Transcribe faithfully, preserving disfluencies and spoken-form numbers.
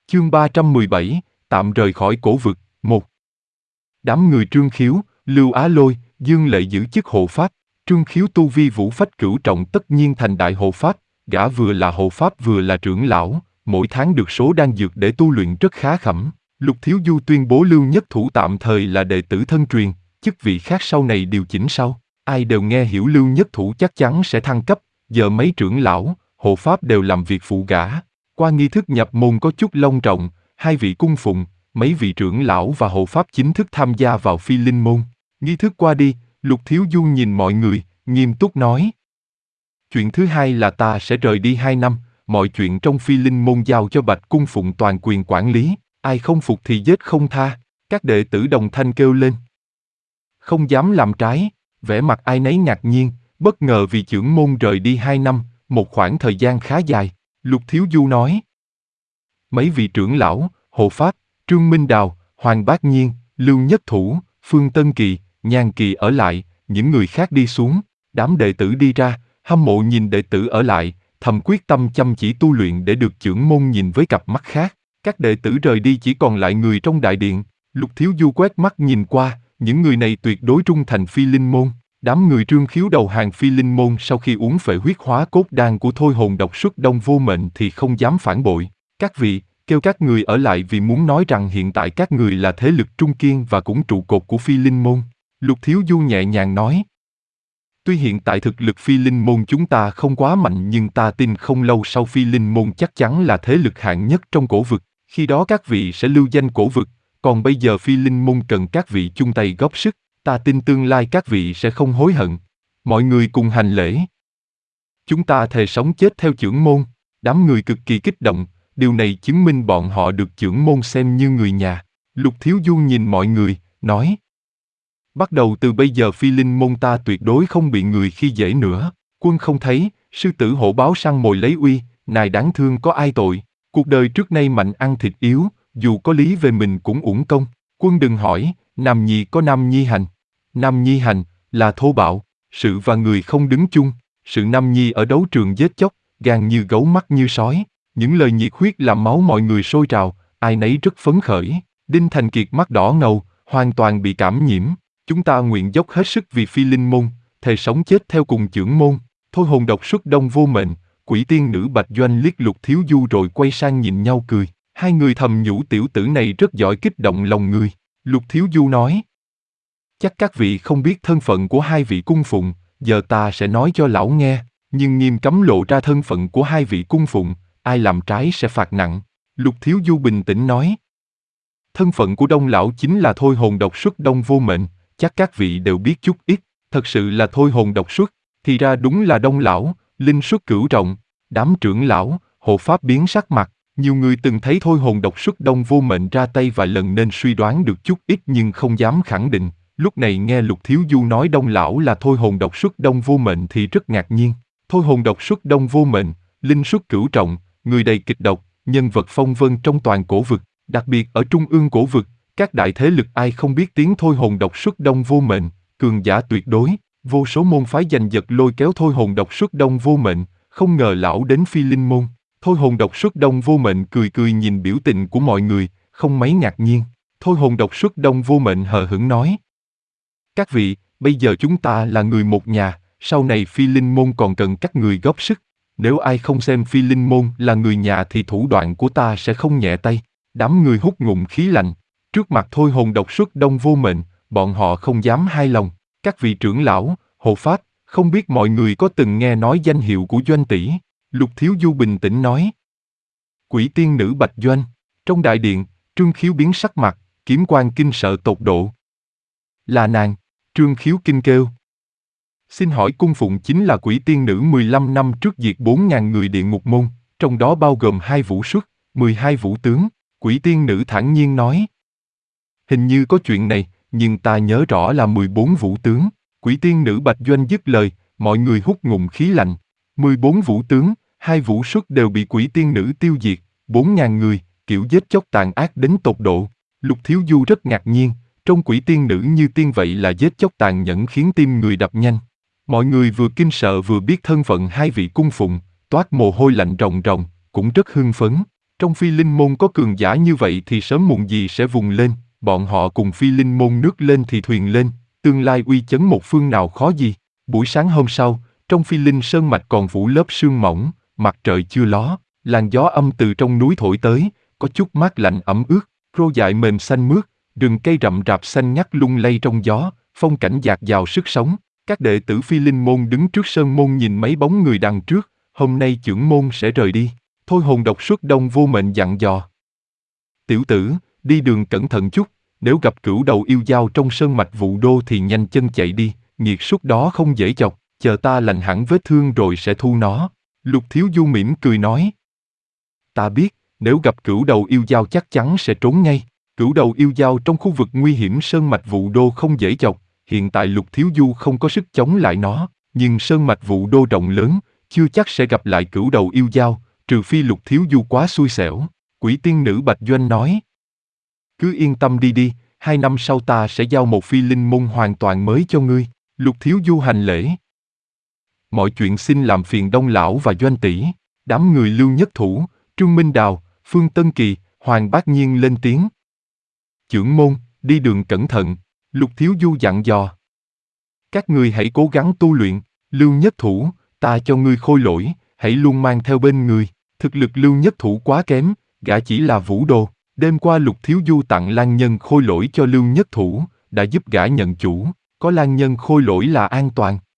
Chương ba trăm mười bảy, tạm rời khỏi cổ vực, một. Đám người Trương Khiếu, Lưu Á Lôi, Dương Lệ giữ chức hộ pháp. Trương Khiếu tu vi vũ phách cửu trọng tất nhiên thành đại hộ pháp, gã vừa là hộ pháp vừa là trưởng lão, mỗi tháng được số đan dược để tu luyện rất khá khẩm. Lục Thiếu Du tuyên bố Lưu Nhất Thủ tạm thời là đệ tử thân truyền, chức vị khác sau này điều chỉnh sau. Ai đều nghe hiểu Lưu Nhất Thủ chắc chắn sẽ thăng cấp, giờ mấy trưởng lão, hộ pháp đều làm việc phụ gã. Qua nghi thức nhập môn có chút long trọng, hai vị cung phụng, mấy vị trưởng lão và hộ pháp chính thức tham gia vào Phi Linh môn. Nghi thức qua đi, Lục Thiếu Du nhìn mọi người, nghiêm túc nói. Chuyện thứ hai là ta sẽ rời đi hai năm, mọi chuyện trong Phi Linh môn giao cho Bạch cung phụng toàn quyền quản lý, ai không phục thì giết không tha. Các đệ tử đồng thanh kêu lên. Không dám làm trái, vẻ mặt ai nấy ngạc nhiên, bất ngờ vì trưởng môn rời đi hai năm, một khoảng thời gian khá dài. Lục Thiếu Du nói. Mấy vị trưởng lão, hộ pháp, Trương Minh Đào, Hoàng Bác Nhiên, Lưu Nhất Thủ, Phương Tân Kỳ, Nhan Kỳ ở lại, những người khác đi xuống. Đám đệ tử đi ra, hâm mộ nhìn đệ tử ở lại, thầm quyết tâm chăm chỉ tu luyện để được trưởng môn nhìn với cặp mắt khác. Các đệ tử rời đi chỉ còn lại người trong đại điện. Lục Thiếu Du quét mắt nhìn qua, những người này tuyệt đối trung thành Phi Linh môn. Đám người Trương Khiếu đầu hàng Phi Linh môn sau khi uống phệ huyết hóa cốt đan của Thôi Hồn Độc Xuất Đông Vô Mệnh thì không dám phản bội. Các vị, kêu các người ở lại vì muốn nói rằng hiện tại các người là thế lực trung kiên và cũng trụ cột của Phi Linh môn. Lục Thiếu Du nhẹ nhàng nói. Tuy hiện tại thực lực Phi Linh môn chúng ta không quá mạnh nhưng ta tin không lâu sau Phi Linh môn chắc chắn là thế lực hạng nhất trong cổ vực. Khi đó các vị sẽ lưu danh cổ vực, còn bây giờ Phi Linh môn cần các vị chung tay góp sức. Ta tin tương lai các vị sẽ không hối hận. Mọi người cùng hành lễ. Chúng ta thề sống chết theo chưởng môn. Đám người cực kỳ kích động, điều này chứng minh bọn họ được chưởng môn xem như người nhà. Lục Thiếu Du nhìn mọi người, nói. Bắt đầu từ bây giờ Phi Linh môn ta tuyệt đối không bị người khi dễ nữa. Quân không thấy, sư tử hổ báo săn mồi lấy uy, nài đáng thương có ai tội. Cuộc đời trước nay mạnh ăn thịt yếu, dù có lý về mình cũng uổng công. Quân đừng hỏi, Nam Nhi có Nam Nhi hành. Nam Nhi hành, là thô bạo, sự và người không đứng chung. Sự Nam Nhi ở đấu trường giết chóc, gan như gấu mắt như sói. Những lời nhiệt huyết làm máu mọi người sôi trào, ai nấy rất phấn khởi. Đinh Thành Kiệt mắt đỏ ngầu, hoàn toàn bị cảm nhiễm. Chúng ta nguyện dốc hết sức vì Phi Linh môn, thề sống chết theo cùng chưởng môn. Thôi Hồn Độc Xuất Đông Vô Mệnh, Quỷ Tiên Nữ Bạch Doanh liếc Lục Thiếu Du rồi quay sang nhìn nhau cười. Hai người thầm nhủ tiểu tử này rất giỏi kích động lòng người. Lục Thiếu Du nói. Chắc các vị không biết thân phận của hai vị cung phụng, giờ ta sẽ nói cho lão nghe, nhưng nghiêm cấm lộ ra thân phận của hai vị cung phụng, ai làm trái sẽ phạt nặng. Lục Thiếu Du bình tĩnh nói. Thân phận của Đông lão chính là Thôi Hồn Độc Xuất Đông Vô Mệnh, chắc các vị đều biết chút ít, thật sự là Thôi Hồn Độc Xuất, thì ra đúng là Đông lão, linh xuất cửu trọng. Đám trưởng lão, hộ pháp biến sắc mặt, nhiều người từng thấy Thôi Hồn Độc Xuất Đông Vô Mệnh ra tay vài lần nên suy đoán được chút ít nhưng không dám khẳng định. Lúc này nghe Lục Thiếu Du nói Đông lão là Thôi Hồn Độc Xuất Đông Vô Mệnh thì rất ngạc nhiên. Thôi Hồn Độc Xuất Đông Vô Mệnh, linh xuất cửu trọng, người đầy kịch độc, nhân vật phong vân trong toàn cổ vực, đặc biệt ở trung ương cổ vực, các đại thế lực ai không biết tiếng Thôi Hồn Độc Xuất Đông Vô Mệnh, cường giả tuyệt đối, vô số môn phái giành giật lôi kéo Thôi Hồn Độc Xuất Đông Vô Mệnh, không ngờ lão đến Phi Linh môn. Thôi Hồn Độc Xuất Đông Vô Mệnh cười cười nhìn biểu tình của mọi người, không mấy ngạc nhiên. Thôi Hồn Độc Xuất Đông Vô Mệnh hờ hững nói. Các vị, bây giờ chúng ta là người một nhà, sau này Phi Linh môn còn cần các người góp sức. Nếu ai không xem Phi Linh môn là người nhà thì thủ đoạn của ta sẽ không nhẹ tay. Đám người hút ngụm khí lạnh. Trước mặt Thôi Hồn Độc Xuất Đông Vô Mệnh, bọn họ không dám hai lòng. Các vị trưởng lão, hộ pháp, không biết mọi người có từng nghe nói danh hiệu của Doanh tỷ? Lục Thiếu Du bình tĩnh nói. Quỷ Tiên Nữ Bạch Doanh. Trong đại điện, Trương Khiếu biến sắc mặt, kiếm quan kinh sợ tột độ. Là nàng. Trương Khiếu kinh kêu. Xin hỏi cung phụng chính là Quỷ Tiên Nữ mười lăm năm trước diệt bốn ngàn người địa ngục môn, trong đó bao gồm hai vũ xuất, mười hai vũ tướng. Quỷ Tiên Nữ thản nhiên nói. Hình như có chuyện này, nhưng ta nhớ rõ là mười bốn vũ tướng. Quỷ Tiên Nữ Bạch Doanh dứt lời, mọi người hút ngụm khí lạnh. mười bốn vũ tướng, hai vũ xuất đều bị Quỷ Tiên Nữ tiêu diệt, bốn ngàn người, kiểu giết chóc tàn ác đến tột độ. Lục Thiếu Du rất ngạc nhiên, trong Quỷ Tiên Nữ như tiên vậy là giết chóc tàn nhẫn khiến tim người đập nhanh. Mọi người vừa kinh sợ vừa biết thân phận hai vị cung phụng, toát mồ hôi lạnh ròng ròng, cũng rất hưng phấn. Trong Phi Linh Môn có cường giả như vậy thì sớm muộn gì sẽ vùng lên, bọn họ cùng Phi Linh Môn nước lên thì thuyền lên, tương lai uy chấn một phương nào khó gì. Buổi sáng hôm sau, trong Phi Linh Sơn mạch còn phủ lớp sương mỏng, mặt trời chưa ló, làn gió âm từ trong núi thổi tới, có chút mát lạnh ẩm ướt, rô dại mềm xanh mướt, rừng cây rậm rạp xanh ngắt lung lay trong gió, phong cảnh dạt dào sức sống. Các đệ tử Phi Linh môn đứng trước sơn môn nhìn mấy bóng người đằng trước, hôm nay chưởng môn sẽ rời đi. Thôi Hồn độc xuất đông vô mệnh dặn dò. Tiểu tử, đi đường cẩn thận chút, nếu gặp cửu đầu yêu dao trong sơn mạch Vụ Đô thì nhanh chân chạy đi, nghiệt súc đó không dễ chọc, chờ ta lành hẳn vết thương rồi sẽ thu nó. Lục Thiếu Du mỉm cười nói. Ta biết, nếu gặp cửu đầu yêu dao chắc chắn sẽ trốn ngay. Cửu đầu yêu dao trong khu vực nguy hiểm sơn mạch Vụ Đô không dễ chọc, hiện tại Lục Thiếu Du không có sức chống lại nó, nhưng sơn mạch Vụ Đô rộng lớn, chưa chắc sẽ gặp lại cửu đầu yêu dao, trừ phi Lục Thiếu Du quá xui xẻo. Quỷ tiên nữ Bạch Doanh nói. Cứ yên tâm đi đi, hai năm sau ta sẽ giao một Phi Linh môn hoàn toàn mới cho ngươi. Lục Thiếu Du hành lễ. Mọi chuyện xin làm phiền Đông lão và Doanh tỷ. Đám người Lưu Nhất Thủ, Trương Minh Đào, Phương Tân Kỳ, Hoàng Bác Nhiên lên tiếng. Chưởng môn, đi đường cẩn thận. Lục Thiếu Du dặn dò. Các ngươi hãy cố gắng tu luyện. Lưu Nhất Thủ, ta cho ngươi khôi lỗi, hãy luôn mang theo bên người. Thực lực Lưu Nhất Thủ quá kém, gã chỉ là vũ đồ. Đêm qua Lục Thiếu Du tặng Lan Nhân khôi lỗi cho Lưu Nhất Thủ, đã giúp gã nhận chủ. Có Lan Nhân khôi lỗi là an toàn.